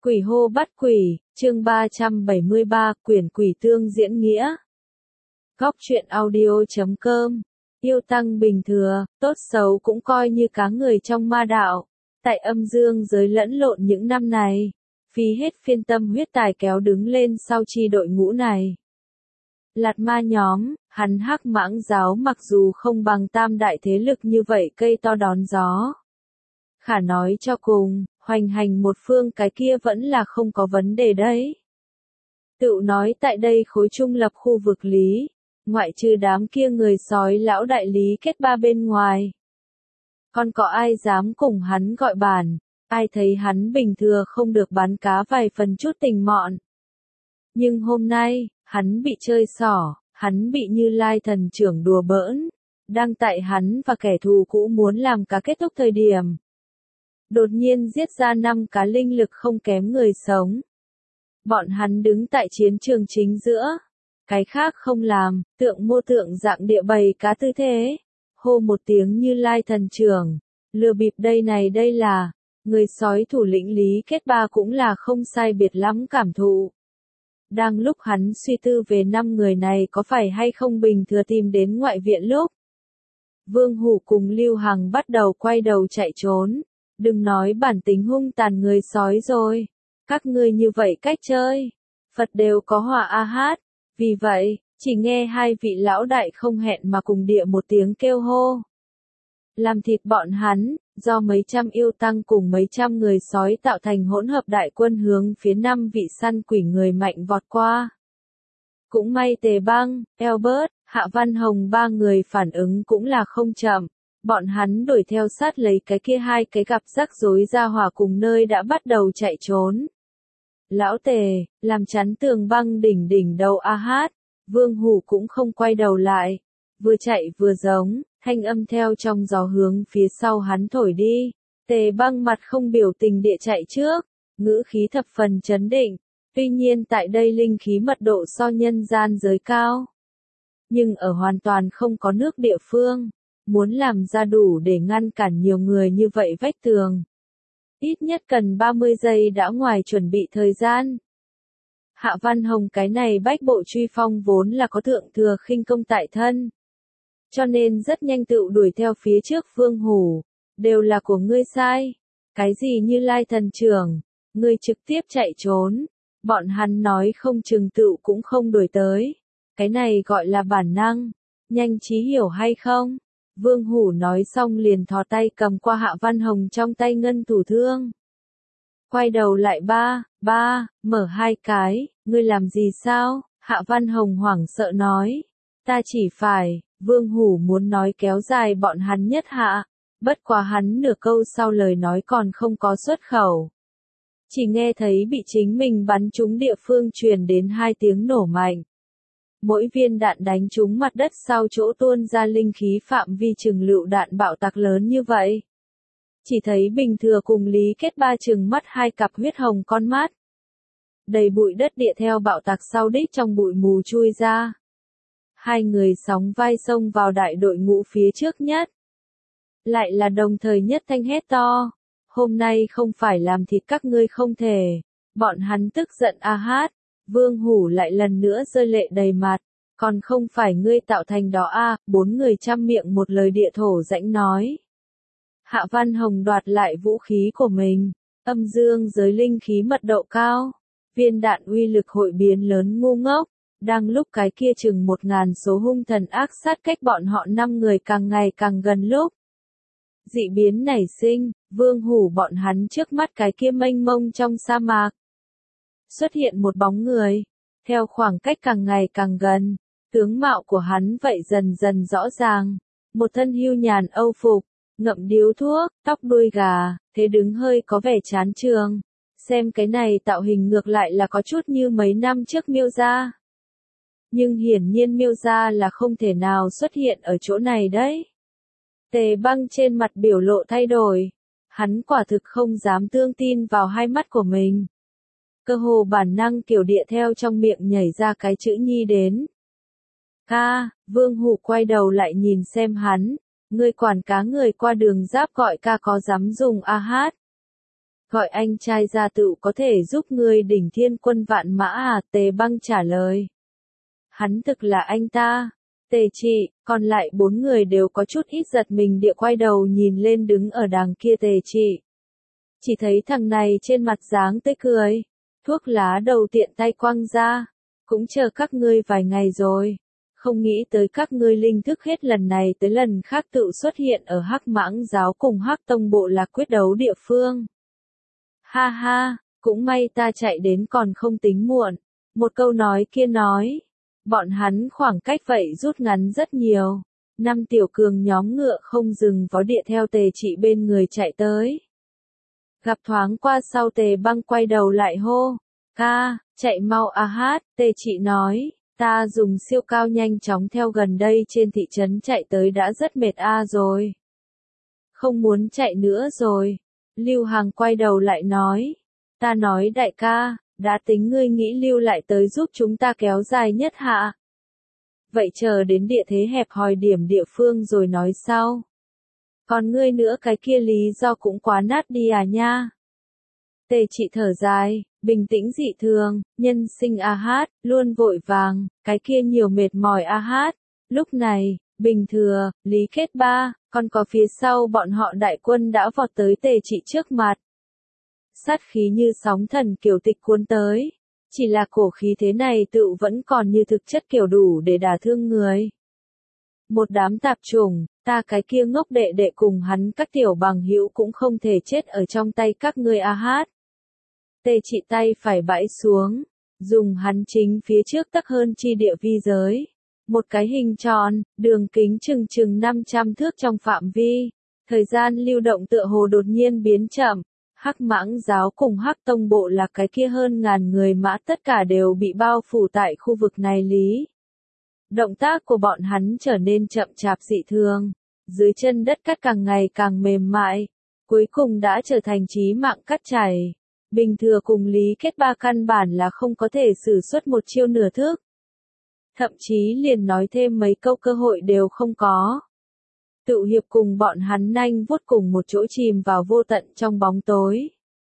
Quỷ hô bắt quỷ, chương 373, quyển quỷ tương diễn nghĩa. Góc truyện audio.com. Yêu tăng bình thừa, tốt xấu cũng coi như cá người trong ma đạo. Tại âm dương giới lẫn lộn những năm này, phí hết phiên tâm huyết tài kéo đứng lên sau chi đội ngũ này. Lạt ma nhóm, hắn Hắc Mãng giáo mặc dù không bằng tam đại thế lực như vậy cây to đón gió. Khả nói cho cùng, hoành hành một phương cái kia vẫn là không có vấn đề đấy. Tự nói tại đây khối trung lập khu vực lý, ngoại trừ đám kia người sói lão đại lý kết ba bên ngoài. Còn có ai dám cùng hắn gọi bàn, ai thấy hắn bình thừa không được bán cá vài phần chút tình mọn. Nhưng hôm nay, hắn bị chơi xỏ, hắn bị Như Lai thần trưởng đùa bỡn, đang tại hắn và kẻ thù cũ muốn làm cá kết thúc thời điểm. Đột nhiên giết ra 5 cá linh lực không kém người sống. Bọn hắn đứng tại chiến trường chính giữa. Cái khác không làm, tượng mô tượng dạng địa bày cá tư thế. Hô một tiếng Như Lai thần trưởng. Lừa bịp đây là, người sói thủ lĩnh Lý Kết Ba cũng là không sai biệt lắm cảm thụ. Đang lúc hắn suy tư về 5 người này có phải hay không bình thừa tìm đến ngoại viện lúc. Vương Hủ cùng Lưu Hằng bắt đầu quay đầu chạy trốn. Đừng nói bản tính hung tàn người sói rồi. Các ngươi như vậy cách chơi. Phật đều có họa a hát. Vì vậy, chỉ nghe hai vị lão đại không hẹn mà cùng địa một tiếng kêu hô. Làm thịt bọn hắn, do mấy trăm yêu tăng cùng mấy trăm người sói tạo thành hỗn hợp đại quân hướng phía 5 vị săn quỷ người mạnh vọt qua. Cũng may Tề Băng, Albert, Hạ Văn Hồng ba người phản ứng cũng là không chậm. Bọn hắn đuổi theo sát lấy cái kia hai cái gặp rắc rối ra hỏa cùng nơi đã bắt đầu chạy trốn. Lão Tề, làm chắn tường băng đỉnh đầu a hát, Vương Hủ cũng không quay đầu lại, vừa chạy vừa giống, thanh âm theo trong gió hướng phía sau hắn thổi đi. Tề Băng mặt không biểu tình địa chạy trước, ngữ khí thập phần chấn định, tuy nhiên tại đây linh khí mật độ so nhân gian giới cao. Nhưng ở hoàn toàn không có nước địa phương. Muốn làm ra đủ để ngăn cản nhiều người như vậy vách tường. Ít nhất cần 30 giây đã ngoài chuẩn bị thời gian. Hạ Văn Hồng cái này bách bộ truy phong vốn là có thượng thừa khinh công tại thân. Cho nên rất nhanh tự đuổi theo phía trước Vương Hủ. Đều là của ngươi sai. Cái gì Như Lai thần trưởng. Ngươi trực tiếp chạy trốn. Bọn hắn nói không chừng tự cũng không đuổi tới. Cái này gọi là bản năng. Nhanh trí hiểu hay không? Vương Hủ nói xong liền thò tay cầm qua Hạ Văn Hồng trong tay ngân thủ thương. Quay đầu lại mở hai cái, ngươi làm gì sao? Hạ Văn Hồng hoảng sợ nói. Ta chỉ phải, Vương Hủ muốn nói kéo dài bọn hắn nhất hạ. Bất quá hắn nửa câu sau lời nói còn không có xuất khẩu. Chỉ nghe thấy bị chính mình bắn trúng địa phương truyền đến 2 tiếng nổ mạnh. Mỗi viên đạn đánh trúng mặt đất sau chỗ tuôn ra linh khí phạm vi chừng lựu đạn bạo tạc lớn như vậy. Chỉ thấy bình thừa cùng Lý Kết Ba chừng mắt 2 cặp huyết hồng con mắt. Đầy bụi đất địa theo bạo tạc sau đích trong bụi mù chui ra. 2 người sóng vai xông vào đại đội ngũ phía trước nhất. Lại là đồng thời nhất thanh hét to. Hôm nay không phải làm thịt các ngươi không thể. Bọn hắn tức giận a hát. Vương Hủ lại lần nữa rơi lệ đầy mặt, còn không phải ngươi tạo thành đó a, 4 người chăm miệng một lời địa thổ rãnh nói. Hạ Văn Hồng đoạt lại vũ khí của mình, âm dương giới linh khí mật độ cao, viên đạn uy lực hội biến lớn ngu ngốc, đang lúc cái kia chừng 1000 số hung thần ác sát cách bọn họ 5 người càng ngày càng gần lúc. Dị biến nảy sinh, Vương Hủ bọn hắn trước mắt cái kia mênh mông trong sa mạc. Xuất hiện một bóng người, theo khoảng cách càng ngày càng gần, tướng mạo của hắn vậy dần dần rõ ràng, một thân hưu nhàn âu phục, ngậm điếu thuốc, tóc đuôi gà, thế đứng hơi có vẻ chán trường, xem cái này tạo hình ngược lại là có chút như mấy năm trước Miêu Gia. Nhưng hiển nhiên Miêu Gia là không thể nào xuất hiện ở chỗ này đấy. Tề Băng trên mặt biểu lộ thay đổi, hắn quả thực không dám tương tin vào hai mắt của mình. Cơ hồ bản năng kiểu địa theo trong miệng nhảy ra cái chữ nhi đến. Ca, Vương Hủ quay đầu lại nhìn xem hắn, ngươi quản cá người qua đường giáp gọi ca có dám dùng a hát. Gọi anh trai ra tựu có thể giúp ngươi đỉnh thiên quân vạn mã à? Tề Băng trả lời. Hắn thực là anh ta. Tề Trị, còn lại 4 người đều có chút ít giật mình địa quay đầu nhìn lên đứng ở đằng kia Tề Trị. Chỉ thấy thằng này trên mặt dáng tươi cười, thuốc lá đầu tiện tay quăng ra, cũng chờ các ngươi vài ngày rồi. Không nghĩ tới các ngươi linh thức hết lần này tới lần khác tự xuất hiện ở Hắc Mãng giáo cùng Hắc Tông bộ lạc quyết đấu địa phương. Ha ha, cũng may ta chạy đến còn không tính muộn. Một câu nói kia nói, bọn hắn khoảng cách vậy rút ngắn rất nhiều. 5 tiểu cường nhóm ngựa không dừng vó địa theo Tề Trị bên người chạy tới. Gặp thoáng qua sau Tề Băng quay đầu lại hô, ca, chạy mau a hát. Tề Trị nói, ta dùng siêu cao nhanh chóng theo gần đây trên thị trấn chạy tới đã rất mệt rồi. Không muốn chạy nữa rồi. Lưu Hằng quay đầu lại nói, ta nói đại ca, đã tính ngươi nghĩ lưu lại tới giúp chúng ta kéo dài nhất hạ. Vậy chờ đến địa thế hẹp hòi điểm địa phương rồi nói sau. Còn ngươi nữa cái kia lý do cũng quá nát đi à nha. Tề Trị thở dài, bình tĩnh dị thường, nhân sinh a hát, luôn vội vàng, cái kia nhiều mệt mỏi a hát. Lúc này, Bình Thừa, Lý Kết Ba, còn có phía sau bọn họ đại quân đã vọt tới Tề Trị trước mặt. Sát khí như sóng thần kiểu tịch cuốn tới, chỉ là cổ khí thế này tựu vẫn còn như thực chất kiểu đủ để đả thương người. Một đám tạp chủng, ta cái kia ngốc đệ đệ cùng hắn các tiểu bằng hữu cũng không thể chết ở trong tay các ngươi a hát. Tề Trị tay phải bãi xuống, dùng hắn chính phía trước tắc hơn chi địa vi giới. Một cái hình tròn, đường kính chừng 500 thước trong phạm vi. Thời gian lưu động tựa hồ đột nhiên biến chậm. Hắc Mãng giáo cùng Hắc Tông bộ là cái kia hơn ngàn người mã tất cả đều bị bao phủ tại khu vực này lý. Động tác của bọn hắn trở nên chậm chạp dị thường. Dưới chân đất cát càng ngày càng mềm mại. Cuối cùng đã trở thành chí mạng cát chảy. Bình Thừa cùng Lý Kết Ba căn bản là không có thể sử xuất một chiêu nửa thức. Thậm chí liền nói thêm mấy câu cơ hội đều không có. Tự hiệp cùng bọn hắn nhanh vuốt cùng một chỗ chìm vào vô tận trong bóng tối.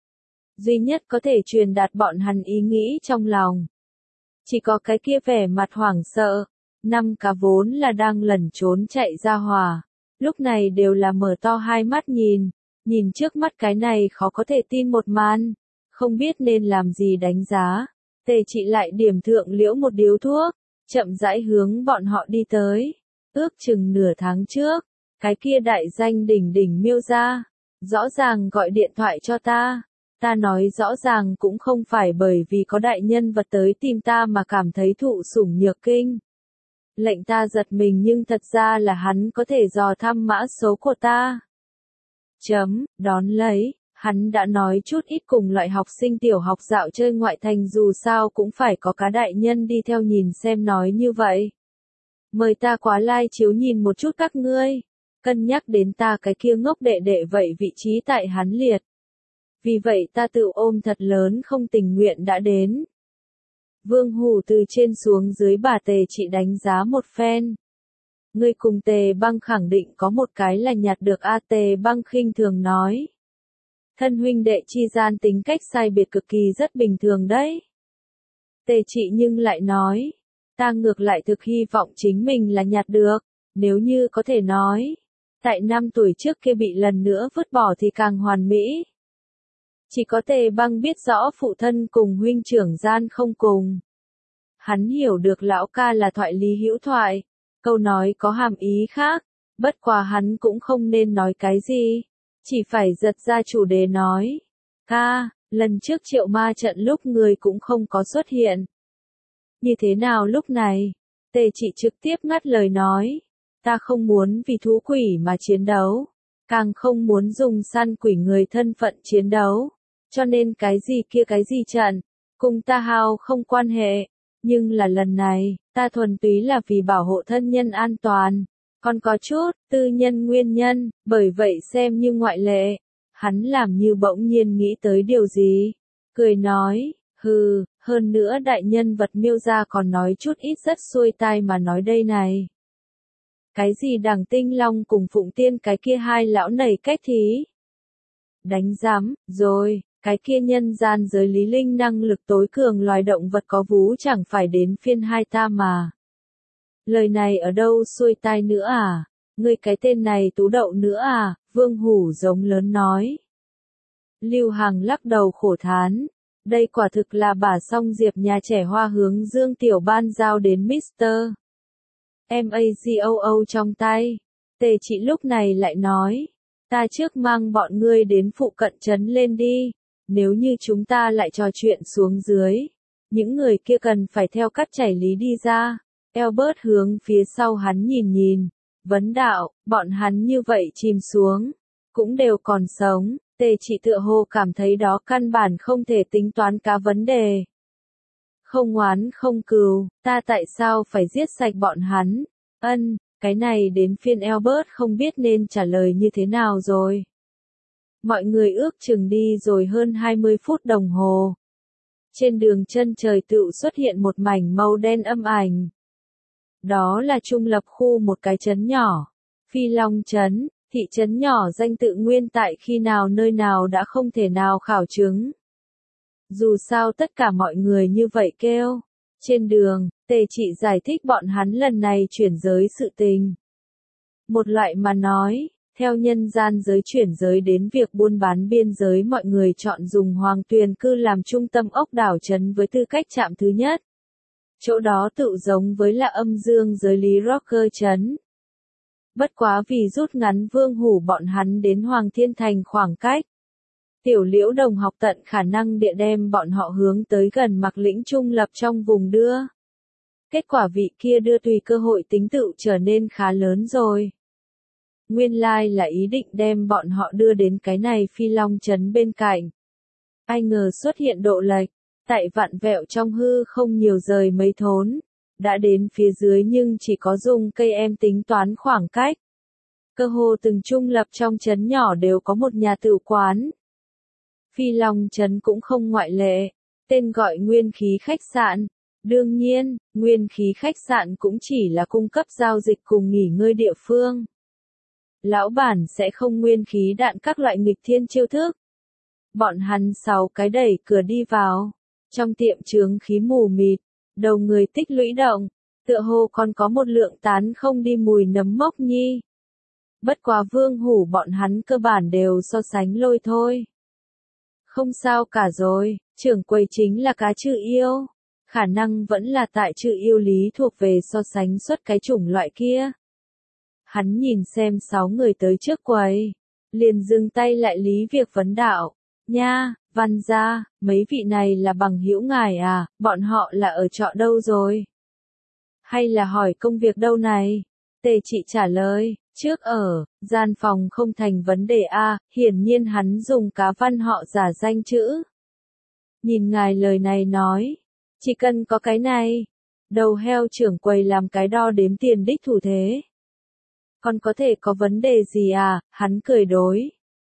Duy nhất có thể truyền đạt bọn hắn ý nghĩ trong lòng. Chỉ có cái kia vẻ mặt hoảng sợ. 5 cá vốn là đang lẩn trốn chạy ra hòa. Lúc này đều là mở to hai mắt nhìn trước mắt cái này khó có thể tin một màn. Không biết nên làm gì đánh giá. Tề Trị lại điểm thượng liễu một điếu thuốc, chậm rãi hướng bọn họ đi tới. Ước chừng nửa tháng trước, cái kia đại danh đỉnh miêu ra, rõ ràng gọi điện thoại cho ta. Ta nói rõ ràng cũng không phải bởi vì có đại nhân vật tới tìm ta mà cảm thấy thụ sủng nhược kinh. Lệnh ta giật mình nhưng thật ra là hắn có thể dò thăm mã số của ta. Đón lấy, hắn đã nói chút ít cùng loại học sinh tiểu học dạo chơi ngoại thành dù sao cũng phải có cá đại nhân đi theo nhìn xem nói như vậy. Mời ta quá lai chiếu nhìn một chút các ngươi. Cân nhắc đến ta cái kia ngốc đệ đệ vậy vị trí tại hắn liệt. Vì vậy ta tự ôm thật lớn không tình nguyện đã đến. Vương Hủ từ trên xuống dưới bà Tề Trị đánh giá một phen. Ngươi cùng Tề Băng khẳng định có một cái là nhặt được a. Tề Băng khinh thường nói. Thân huynh đệ chi gian tính cách sai biệt cực kỳ rất bình thường đấy. Tề Trị nhưng lại nói. Ta ngược lại thực hy vọng chính mình là nhặt được. Nếu như có thể nói. Tại 5 tuổi trước kia bị lần nữa vứt bỏ thì càng hoàn mỹ. Chỉ có Tề Băng biết rõ phụ thân cùng huynh trưởng gian không cùng. Hắn hiểu được lão ca là thoại lý hữu thoại. Câu nói có hàm ý khác. Bất quá hắn cũng không nên nói cái gì. Chỉ phải giật ra chủ đề nói. Ca, lần trước Triệu Ma trận lúc người cũng không có xuất hiện. Như thế nào lúc này? Tề Trị trực tiếp ngắt lời nói. Ta không muốn vì thú quỷ mà chiến đấu. Càng không muốn dùng săn quỷ người thân phận chiến đấu. Cho nên cái gì kia cái gì trận. Cùng ta hào không quan hệ. Nhưng là lần này, ta thuần túy là vì bảo hộ thân nhân an toàn. Còn có chút, tư nhân nguyên nhân, bởi vậy xem như ngoại lệ. Hắn làm như bỗng nhiên nghĩ tới điều gì. Cười nói, hừ, hơn nữa đại nhân vật miêu ra còn nói chút ít rất xuôi tai mà nói đây này. Cái gì Đằng Tinh Long cùng Phụng Tiên cái kia hai lão nảy cách thí. Đánh giám, rồi, Cái kia nhân gian giới lý linh năng lực tối cường loài động vật có vú chẳng phải đến phiên hai ta mà. Lời này ở đâu xuôi tai nữa à? Ngươi cái tên này tú đậu nữa à? Vương Hủ giống lớn nói. Lưu Hằng lắc đầu khổ thán. Đây quả thực là bả song diệp nhà trẻ hoa hướng Dương Tiểu Ban giao đến Mr. Magoo trong tay. Tề Trị lúc này lại nói. Ta trước mang bọn ngươi đến phụ cận trấn lên đi. Nếu như chúng ta lại trò chuyện xuống dưới. Những người kia cần phải theo cắt chảy lý đi ra. Albert hướng phía sau hắn nhìn nhìn. Vấn đạo, bọn hắn như vậy chìm xuống. Cũng đều còn sống. Tề Trị tựa hồ cảm thấy đó căn bản không thể tính toán cả vấn đề. Không oán không cừu, ta tại sao phải giết sạch bọn hắn? Cái này đến phiên Albert không biết nên trả lời như thế nào rồi. Mọi người ước chừng đi rồi hơn 20 phút đồng hồ. Trên đường chân trời tựu xuất hiện một mảnh màu đen âm ảnh. Đó là trung lập khu một cái trấn nhỏ. Phi Long trấn, thị trấn nhỏ danh tự nguyên tại khi nào nơi nào đã không thể nào khảo chứng. Dù sao tất cả mọi người như vậy kêu. Trên đường, Tề Trị giải thích bọn hắn lần này chuyển giới sự tình. Một loại mà nói, theo nhân gian giới chuyển giới đến việc buôn bán biên giới mọi người chọn dùng Hoàng Tuyền Cư làm trung tâm ốc đảo trấn với tư cách trạm thứ nhất. Chỗ đó tự giống với là âm dương giới lý Rocker trấn. Bất quá vì rút ngắn Vương Hủ bọn hắn đến Hoàng Thiên Thành khoảng cách. Tiểu Liễu Đồng học tận khả năng địa đem bọn họ hướng tới gần Mạc Lĩnh trung lập trong vùng đưa. Kết quả vị kia đưa tùy cơ hội tính tựu trở nên khá lớn rồi. Nguyên lai là ý định đem bọn họ đưa đến cái này Phi Long trấn bên cạnh. Ai ngờ xuất hiện độ lệch, tại vặn vẹo trong hư không nhiều rời mấy thốn. Đã đến phía dưới nhưng chỉ có dùng cây em tính toán khoảng cách. Cơ hồ từng trung lập trong trấn nhỏ đều có một nhà tử quán. Phi Long trấn cũng không ngoại lệ, tên gọi Nguyên Khí khách sạn. Đương nhiên, Nguyên Khí khách sạn cũng chỉ là cung cấp giao dịch cùng nghỉ ngơi địa phương. Lão bản sẽ không nguyên khí đạn các loại nghịch thiên chiêu thức. Bọn hắn 6 cái đẩy cửa đi vào. Trong tiệm chướng khí mù mịt, đầu người tích lũy động, tựa hồ còn có một lượng tán không đi mùi nấm mốc nhi. Bất quá Vương Hủ bọn hắn cơ bản đều so sánh lôi thôi. Không sao cả rồi, trưởng quầy chính là cá chư yêu. Khả năng vẫn là tại chư yêu lý thuộc về so sánh xuất cái chủng loại kia. Hắn nhìn xem 6 người tới trước quầy. Liền dừng tay lại lý việc vấn đạo. Nha, Văn gia, mấy vị này là bằng hữu ngài à, bọn họ là ở trọ đâu rồi? Hay là hỏi công việc đâu này? Tề Trị trả lời, trước ở, gian phòng không thành vấn đề a, hiển nhiên hắn dùng cá văn họ giả danh chữ. Nhìn ngài lời này nói, chỉ cần có cái này, đầu heo trưởng quầy làm cái đo đếm tiền đích thủ thế. Còn có thể có vấn đề gì à, hắn cười đối.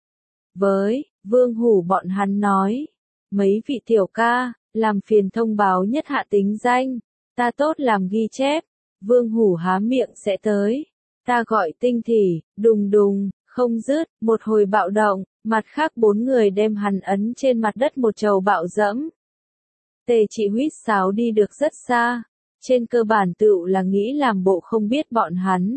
Với, Vương Hủ bọn hắn nói, mấy vị tiểu ca, làm phiền thông báo nhất hạ tính danh, ta tốt làm ghi chép, Vương Hủ há miệng sẽ tới, ta gọi tinh thỉ, đùng đùng, không dứt, một hồi bạo động, mặt khác 4 người đem hắn ấn trên mặt đất một trầu bạo dẫm. Tề Trị huýt sáo đi được rất xa, trên cơ bản tựu là nghĩ làm bộ không biết bọn hắn.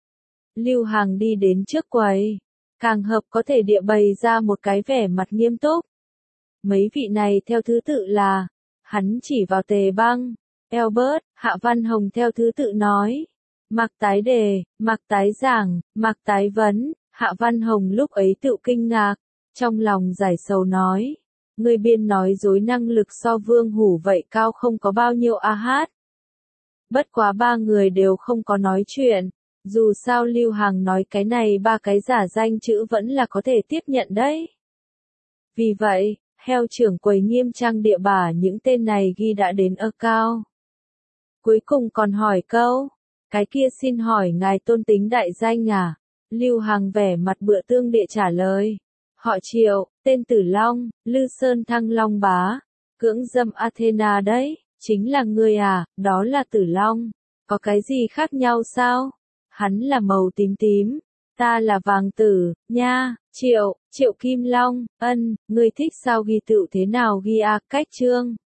Lưu Hằng đi đến trước quầy. Càng hợp có thể địa bày ra một cái vẻ mặt nghiêm túc. Mấy vị này theo thứ tự là, hắn chỉ vào Tề Băng, Albert, Hạ Văn Hồng theo thứ tự nói. Mạc Tái Đề, Mạc Tái Giảng, Mạc Tái Vấn, Hạ Văn Hồng lúc ấy tự kinh ngạc, trong lòng giải sầu nói. Người biên nói dối năng lực so Vương Hủ vậy cao không có bao nhiêu a hát. Bất quá 3 người đều không có nói chuyện. Dù sao Lưu Hằng nói cái này 3 cái giả danh chữ vẫn là có thể tiếp nhận đấy. Vì vậy, heo trưởng quầy nghiêm trang địa bà những tên này ghi đã đến cao. Cuối cùng còn hỏi câu, cái kia xin hỏi ngài tôn tính đại danh à? Lưu Hằng vẻ mặt bựa tương địa trả lời. Họ Triệu, tên Tử Long, Lư Sơn Thăng Long Bá, cưỡng dâm Athena đấy, chính là ngươi à, đó là Tử Long. Có cái gì khác nhau sao? Hắn là màu tím tím, ta là vàng tử, nha, Triệu, Triệu Kim Long, ân, người thích sao ghi tựu thế nào ghi cách chương.